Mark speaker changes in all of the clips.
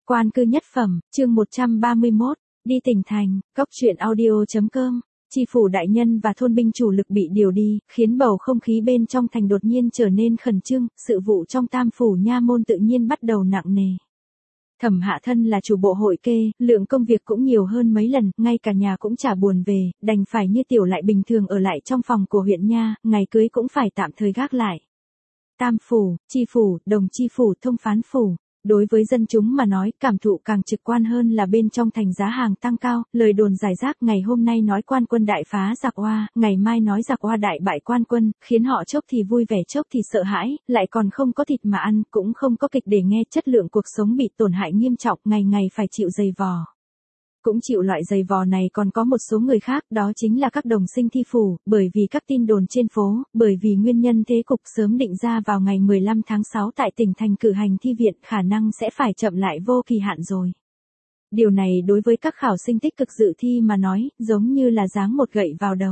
Speaker 1: Quan cư nhất phẩm, chương 131, đi tỉnh thành, cốc truyện audio.com. Tri phủ đại nhân và thôn binh chủ lực bị điều đi, khiến bầu không khí bên trong thành đột nhiên trở nên khẩn trương, sự vụ trong tam phủ nha môn tự nhiên bắt đầu nặng nề. Thẩm Hạ thân là chủ bộ hội kê, lượng công việc cũng nhiều hơn mấy lần, ngay cả nhà cũng chả buồn về, đành phải như tiểu lại bình thường ở lại trong phòng của huyện nha, ngày cưới cũng phải tạm thời gác lại. Tam phủ, tri phủ, đồng tri phủ, thông phán phủ. Đối với dân chúng mà nói, cảm thụ càng trực quan hơn là bên trong thành giá hàng tăng cao, lời đồn rải rác ngày hôm nay nói quan quân đại phá giặc Oa, ngày mai nói giặc Oa đại bại quan quân, khiến họ chốc thì vui vẻ chốc thì sợ hãi, lại còn không có thịt mà ăn, cũng không có kịch để nghe, chất lượng cuộc sống bị tổn hại nghiêm trọng, ngày ngày phải chịu giày vò. Cũng chịu loại giày vò này còn có một số người khác, đó chính là các đồng sinh thi phủ, bởi vì các tin đồn trên phố, bởi vì nguyên nhân thế cục sớm định ra vào ngày 15 tháng 6 tại tỉnh thành cử hành thi viện, khả năng sẽ phải chậm lại vô kỳ hạn rồi. Điều này đối với các khảo sinh tích cực dự thi mà nói, giống như là giáng một gậy vào đầu.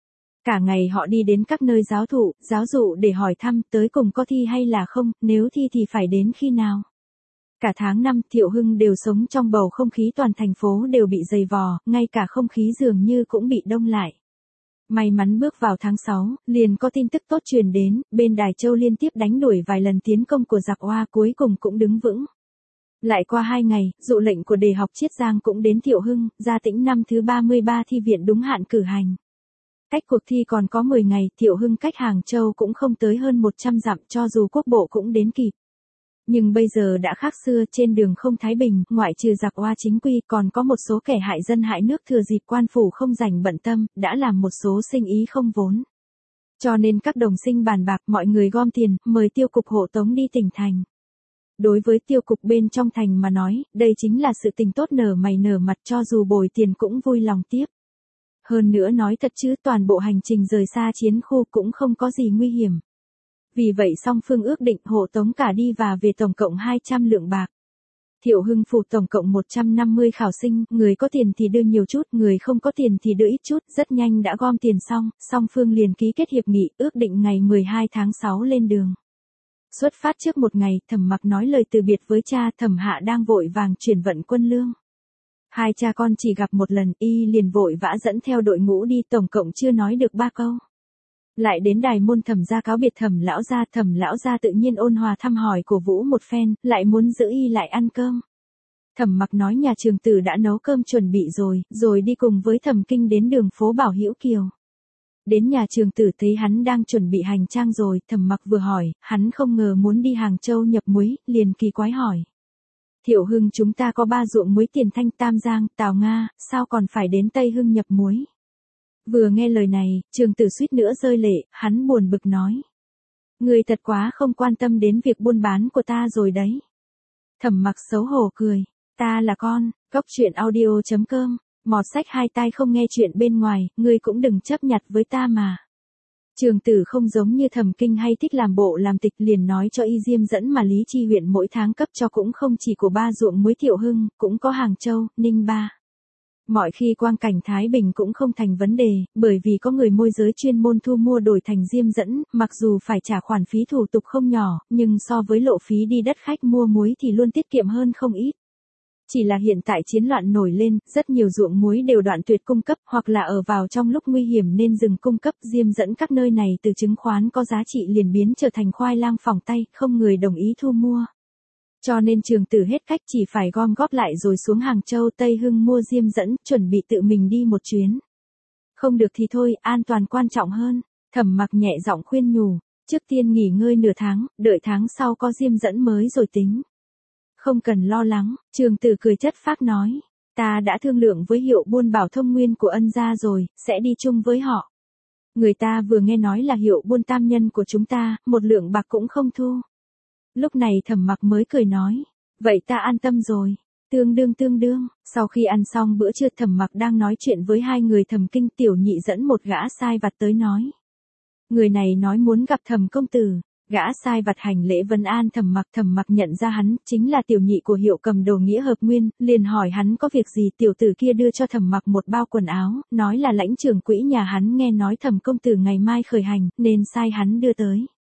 Speaker 1: Cả ngày họ đi đến các nơi giáo thụ, giáo dụ để hỏi thăm tới cùng có thi hay là không, nếu thi thì phải đến khi nào. Cả tháng 5, Thiệu Hưng đều sống trong bầu không khí toàn thành phố đều bị dày vò, ngay cả không khí dường như cũng bị đông lại. May mắn bước vào tháng 6, liền có tin tức tốt truyền đến, bên Đài Châu liên tiếp đánh đuổi vài lần tiến công của giặc Oa cuối cùng cũng đứng vững. Lại qua 2 ngày, dụ lệnh của đề học Chiết Giang cũng đến Thiệu Hưng, Gia Tĩnh năm thứ 33 thi viện đúng hạn cử hành. Cách cuộc thi còn có 10 ngày, Thiệu Hưng cách Hàng Châu cũng không tới hơn 100 dặm, cho dù quốc bộ cũng đến kịp. Nhưng bây giờ đã khác xưa, trên đường không thái bình, ngoại trừ giặc Oa chính quy, còn có một số kẻ hại dân hại nước thừa dịp quan phủ không rảnh bận tâm, đã làm một số sinh ý không vốn. Cho nên các đồng sinh bàn bạc, mọi người gom tiền, mời tiêu cục hộ tống đi tỉnh thành. Đối với tiêu cục bên trong thành mà nói, đây chính là sự tình tốt nở mày nở mặt, cho dù bồi tiền cũng vui lòng tiếp. Hơn nữa nói thật chứ, toàn bộ hành trình rời xa chiến khu cũng không có gì nguy hiểm. Vì vậy song phương ước định hộ tống cả đi và về tổng cộng 200 lượng bạc. Thiệu Hưng phủ tổng cộng 150 khảo sinh, người có tiền thì đưa nhiều chút, người không có tiền thì đưa ít chút, rất nhanh đã gom tiền xong, song phương liền ký kết hiệp nghị, ước định ngày 12 tháng 6 lên đường. Xuất phát trước một ngày, Thẩm Mặc nói lời từ biệt với cha, Thẩm Hạ đang vội vàng chuyển vận quân lương. Hai cha con chỉ gặp một lần, y liền vội vã dẫn theo đội ngũ đi, tổng cộng chưa nói được 3 câu. Lại đến Đài môn Thẩm gia cáo biệt Thẩm lão gia tự nhiên ôn hòa thăm hỏi cổ vũ một phen, lại muốn giữ y lại ăn cơm. Thẩm Mặc nói nhà trường tử đã nấu cơm chuẩn bị rồi đi cùng với Thẩm Kinh đến đường phố Bảo Hữu Kiều. Đến nhà trường tử thấy hắn đang chuẩn bị hành trang rồi, Thẩm Mặc vừa hỏi, hắn không ngờ muốn đi Hàng Châu nhập muối, liền kỳ quái hỏi. Thiệu Hưng chúng ta có 3 ruộng muối Tiền Thanh, Tam Giang, Tào Nga, sao còn phải đến Tây Hưng nhập muối? Vừa nghe lời này, trường tử suýt nữa rơi lệ, hắn buồn bực nói. Người thật quá không quan tâm đến việc buôn bán của ta rồi đấy. Thẩm Mặc xấu hổ cười, ta là con, cốc truyện audio.com, mọt sách hai tai không nghe chuyện bên ngoài, ngươi cũng đừng chấp nhặt với ta mà. Trường tử không giống như Thẩm Kinh hay thích làm bộ làm tịch, liền nói cho y diêm dẫn mà Lý Chi huyện mỗi tháng cấp cho cũng không chỉ của 3 ruộng muối Thiệu Hưng, cũng có Hàng Châu, Ninh Ba. Mọi khi quang cảnh Thái Bình cũng không thành vấn đề, bởi vì có người môi giới chuyên môn thu mua đổi thành diêm dẫn, mặc dù phải trả khoản phí thủ tục không nhỏ, nhưng so với lộ phí đi đất khách mua muối thì luôn tiết kiệm hơn không ít. Chỉ là hiện tại chiến loạn nổi lên, rất nhiều ruộng muối đều đoạn tuyệt cung cấp, hoặc là ở vào trong lúc nguy hiểm nên dừng cung cấp, diêm dẫn các nơi này từ chứng khoán có giá trị liền biến trở thành khoai lang phỏng tay, không người đồng ý thu mua. Cho nên trường tử hết cách chỉ phải gom góp lại rồi xuống Hàng Châu Tây Hưng mua diêm dẫn, chuẩn bị tự mình đi một chuyến. Không được thì thôi, an toàn quan trọng hơn. Thẩm Mặc nhẹ giọng khuyên nhủ, trước tiên nghỉ ngơi nửa tháng, đợi tháng sau có diêm dẫn mới rồi tính. Không cần lo lắng, trường tử cười chất phác nói, ta đã thương lượng với hiệu buôn Bảo Thông Nguyên của Ân gia rồi, sẽ đi chung với họ. Người ta vừa nghe nói là hiệu buôn tam nhân của chúng ta, một lượng bạc cũng không thu. Lúc này Thẩm Mặc mới cười nói, vậy ta an tâm rồi. Tương đương, sau khi ăn xong bữa trưa Thẩm Mặc đang nói chuyện với hai người Thẩm Kinh, tiểu nhị dẫn một gã sai vặt tới nói. Người này nói muốn gặp Thẩm công tử, gã sai vặt hành lễ vân an Thẩm Mặc nhận ra hắn, chính là tiểu nhị của hiệu cầm đồ Nghĩa Hợp Nguyên, liền hỏi hắn có việc gì, tiểu tử kia đưa cho Thẩm Mặc một bao quần áo, nói là lãnh trưởng quỹ nhà hắn nghe nói Thẩm công tử ngày mai khởi hành, nên sai hắn đưa tới.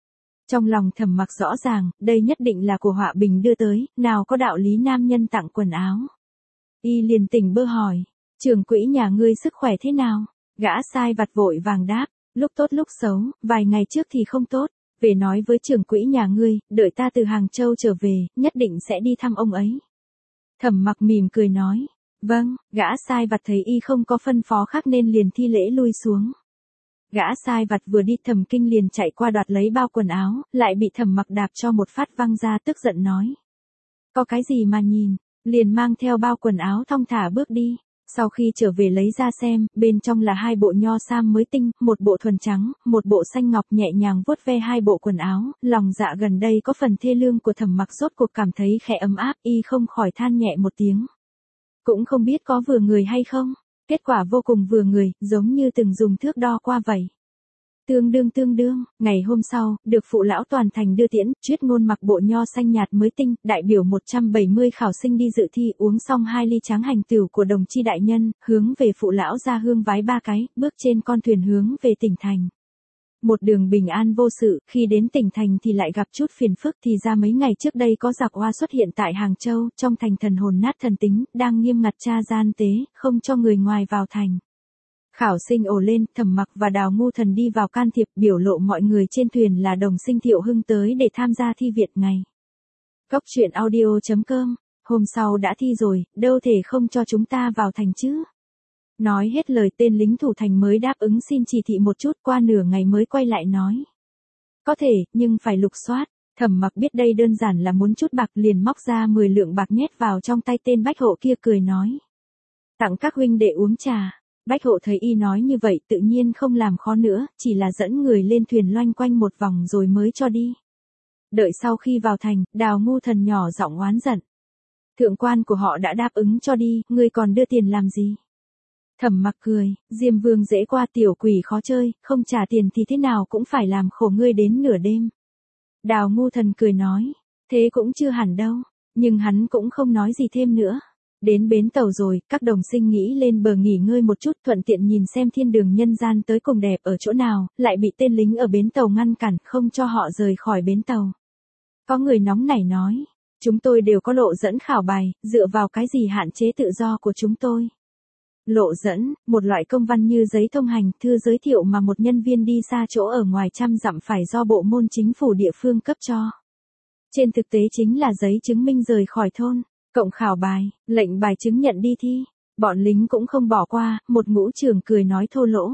Speaker 1: Trong lòng Thẩm Mặc rõ ràng, đây nhất định là của Họa Bình đưa tới, nào có đạo lý nam nhân tặng quần áo. Y liền tỉnh bơ hỏi, trưởng quỹ nhà ngươi sức khỏe thế nào? Gã sai vặt vội vàng đáp, lúc tốt lúc xấu, vài ngày trước thì không tốt, về nói với trưởng quỹ nhà ngươi, đợi ta từ Hàng Châu trở về, nhất định sẽ đi thăm ông ấy. Thẩm Mặc mỉm cười nói, vâng, gã sai vặt thấy y không có phân phó khác nên liền thi lễ lui xuống. Gã sai vặt vừa đi Thẩm Kinh liền chạy qua đoạt lấy bao quần áo, lại bị Thẩm Mặc đạp cho một phát văng ra tức giận nói. Có cái gì mà nhìn, liền mang theo bao quần áo thong thả bước đi. Sau khi trở về lấy ra xem, bên trong là 2 bộ nho sam mới tinh, một bộ thuần trắng, một bộ xanh ngọc nhẹ nhàng vuốt ve 2 bộ quần áo, lòng dạ gần đây có phần thê lương của Thẩm Mặc rốt cuộc cảm thấy khẽ ấm áp, y không khỏi than nhẹ một tiếng. Cũng không biết có vừa người hay không, kết quả vô cùng vừa người, giống như từng dùng thước đo qua vậy. Tương đương, ngày hôm sau, được phụ lão toàn thành đưa tiễn, Chuyết Ngôn mặc bộ nho xanh nhạt mới tinh, đại biểu 170 khảo sinh đi dự thi uống xong 2 ly tráng hành tửu của đồng chi đại nhân, hướng về phụ lão ra hương vái 3 cái, bước trên con thuyền hướng về tỉnh thành. Một đường bình an vô sự, khi đến tỉnh thành thì lại gặp chút phiền phức thì ra mấy ngày trước đây có giặc Hoa xuất hiện tại Hàng Châu, trong thành thần hồn nát thần tính, đang nghiêm ngặt tra gian tế, không cho người ngoài vào thành. Khảo sinh ồ lên, Thẩm Mặc và Đào Ngu Thần đi vào can thiệp, biểu lộ mọi người trên thuyền là đồng sinh Thiệu Hưng tới để tham gia thi Việt ngày. Cốc truyện audio.com, hôm sau đã thi rồi, đâu thể không cho chúng ta vào thành chứ. Nói hết lời tên lính thủ thành mới đáp ứng xin chỉ thị một chút, qua nửa ngày mới quay lại nói. Có thể, nhưng phải lục soát. Thẩm Mặc biết đây đơn giản là muốn chút bạc liền móc ra 10 lượng bạc nhét vào trong tay tên bách hộ kia cười nói. Tặng các huynh đệ uống trà. Bách hộ thấy y nói như vậy tự nhiên không làm khó nữa, chỉ là dẫn người lên thuyền loanh quanh một vòng rồi mới cho đi. Đợi sau khi vào thành, Đào Ngu Thần nhỏ giọng oán giận. Thượng quan của họ đã đáp ứng cho đi, ngươi còn đưa tiền làm gì? Thẩm Mặc cười, Diêm Vương dễ qua tiểu quỷ khó chơi, không trả tiền thì thế nào cũng phải làm khổ ngươi đến nửa đêm. Đào Ngu Thần cười nói, thế cũng chưa hẳn đâu, nhưng hắn cũng không nói gì thêm nữa. Đến bến tàu rồi, các đồng sinh nghĩ lên bờ nghỉ ngơi một chút, thuận tiện nhìn xem thiên đường nhân gian tới cùng đẹp ở chỗ nào, lại bị tên lính ở bến tàu ngăn cản, không cho họ rời khỏi bến tàu. Có người nóng nảy nói, chúng tôi đều có lộ dẫn khảo bài, dựa vào cái gì hạn chế tự do của chúng tôi. Lộ dẫn, một loại công văn như giấy thông hành, thư giới thiệu mà một nhân viên đi xa chỗ ở ngoài trăm dặm phải do bộ môn chính phủ địa phương cấp cho. Trên thực tế chính là giấy chứng minh rời khỏi thôn. Cộng khảo bài, lệnh bài chứng nhận đi thi, bọn lính cũng không bỏ qua, một ngũ trưởng cười nói thô lỗ.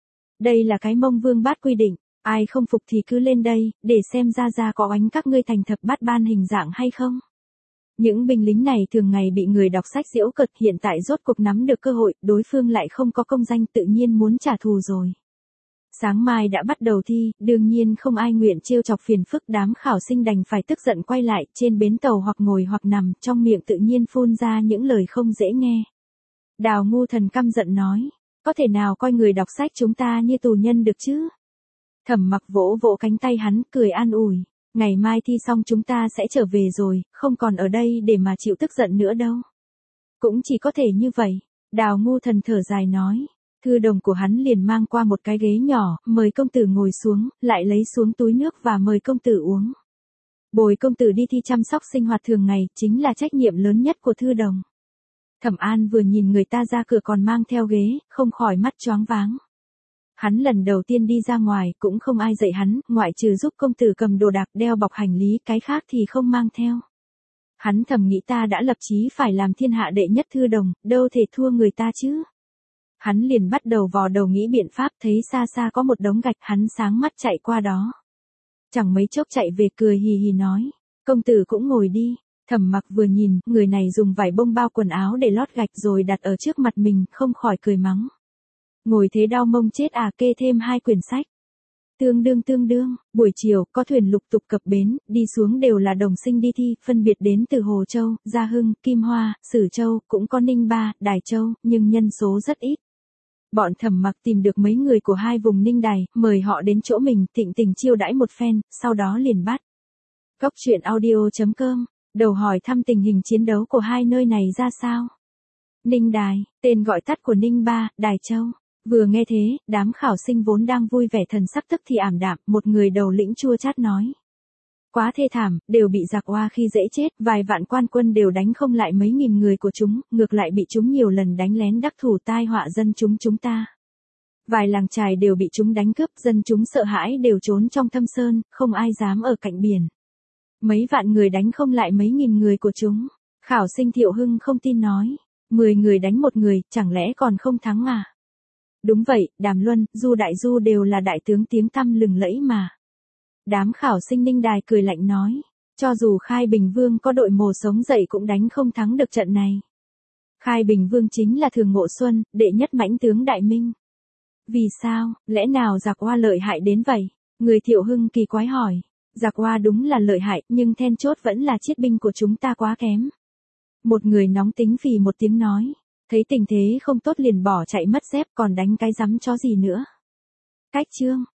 Speaker 1: Đây là cái Mông Vương Bát quy định, ai không phục thì cứ lên đây, để xem ra có oánh các ngươi thành thập bát ban hình dạng hay không. Những binh lính này thường ngày bị người đọc sách giễu cợt, hiện tại rốt cuộc nắm được cơ hội, đối phương lại không có công danh tự nhiên muốn trả thù rồi. Sáng mai đã bắt đầu thi, đương nhiên không ai nguyện trêu chọc phiền phức, đám khảo sinh đành phải tức giận quay lại, trên bến tàu hoặc ngồi hoặc nằm, trong miệng tự nhiên phun ra những lời không dễ nghe. Đào Ngu Thần căm giận nói, có thể nào coi người đọc sách chúng ta như tù nhân được chứ? Thẩm Mặc vỗ vỗ cánh tay hắn, cười an ủi, ngày mai thi xong chúng ta sẽ trở về rồi, không còn ở đây để mà chịu tức giận nữa đâu. Cũng chỉ có thể như vậy, Đào Ngu Thần thở dài nói. Thư đồng của hắn liền mang qua một cái ghế nhỏ, mời công tử ngồi xuống, lại lấy xuống túi nước và mời công tử uống. Bồi công tử đi thi chăm sóc sinh hoạt thường ngày, chính là trách nhiệm lớn nhất của thư đồng. Thẩm An vừa nhìn người ta ra cửa còn mang theo ghế, không khỏi mắt choáng váng. Hắn lần đầu tiên đi ra ngoài, cũng không ai dạy hắn, ngoại trừ giúp công tử cầm đồ đạc đeo bọc hành lý, cái khác thì không mang theo. Hắn thầm nghĩ ta đã lập chí phải làm thiên hạ đệ nhất thư đồng, đâu thể thua người ta chứ. Hắn liền bắt đầu vò đầu nghĩ biện pháp, thấy xa xa có một đống gạch, hắn sáng mắt chạy qua đó. Chẳng mấy chốc chạy về cười hì hì nói, công tử cũng ngồi đi. Thẩm Mặc vừa nhìn, người này dùng vải bông bao quần áo để lót gạch rồi đặt ở trước mặt mình, không khỏi cười mắng. Ngồi thế đau mông chết à, kê thêm 2 quyển sách. Tương đương, buổi chiều, có thuyền lục tục cập bến, đi xuống đều là đồng sinh đi thi, phân biệt đến từ Hồ Châu, Gia Hưng, Kim Hoa, Sử Châu, cũng có Ninh Ba, Đài Châu, nhưng nhân số rất ít. Bọn Thẩm Mặc tìm được mấy người của 2 vùng Ninh Đài, mời họ đến chỗ mình, thịnh tình chiêu đãi một phen, sau đó liền bắt. Cốc truyện audio.com, đầu hỏi thăm tình hình chiến đấu của 2 nơi này ra sao. Ninh Đài, tên gọi tắt của Ninh Ba, Đài Châu. Vừa nghe thế, đám khảo sinh vốn đang vui vẻ thần sắc tức thì ảm đạm, một người đầu lĩnh chua chát nói. Quá thê thảm, đều bị giặc Oa khi dễ chết, vài vạn quan quân đều đánh không lại mấy nghìn người của chúng, ngược lại bị chúng nhiều lần đánh lén đắc thủ tai họa dân chúng ta. Vài làng chài đều bị chúng đánh cướp, dân chúng sợ hãi đều trốn trong thâm sơn, không ai dám ở cạnh biển. Mấy vạn người đánh không lại mấy nghìn người của chúng. Khảo Sinh Thiệu Hưng không tin nói, 10 người đánh một người, chẳng lẽ còn không thắng à? Đúng vậy, Đàm Luân, Du Đại Du đều là đại tướng tiếng tăm lừng lẫy mà. Đám khảo sinh Ninh Đài cười lạnh nói, cho dù Khai Bình Vương có đội mồ sống dậy cũng đánh không thắng được trận này. Khai Bình Vương chính là Thường Ngộ Xuân, đệ nhất mãnh tướng Đại Minh. Vì sao, lẽ nào giặc Oa lợi hại đến vậy? Người Thiệu Hưng kỳ quái hỏi. Giặc Oa đúng là lợi hại, nhưng then chốt vẫn là chiết binh của chúng ta quá kém. Một người nóng tính phì một tiếng nói, thấy tình thế không tốt liền bỏ chạy mất dép còn đánh cái rắm chó gì nữa. Cách chương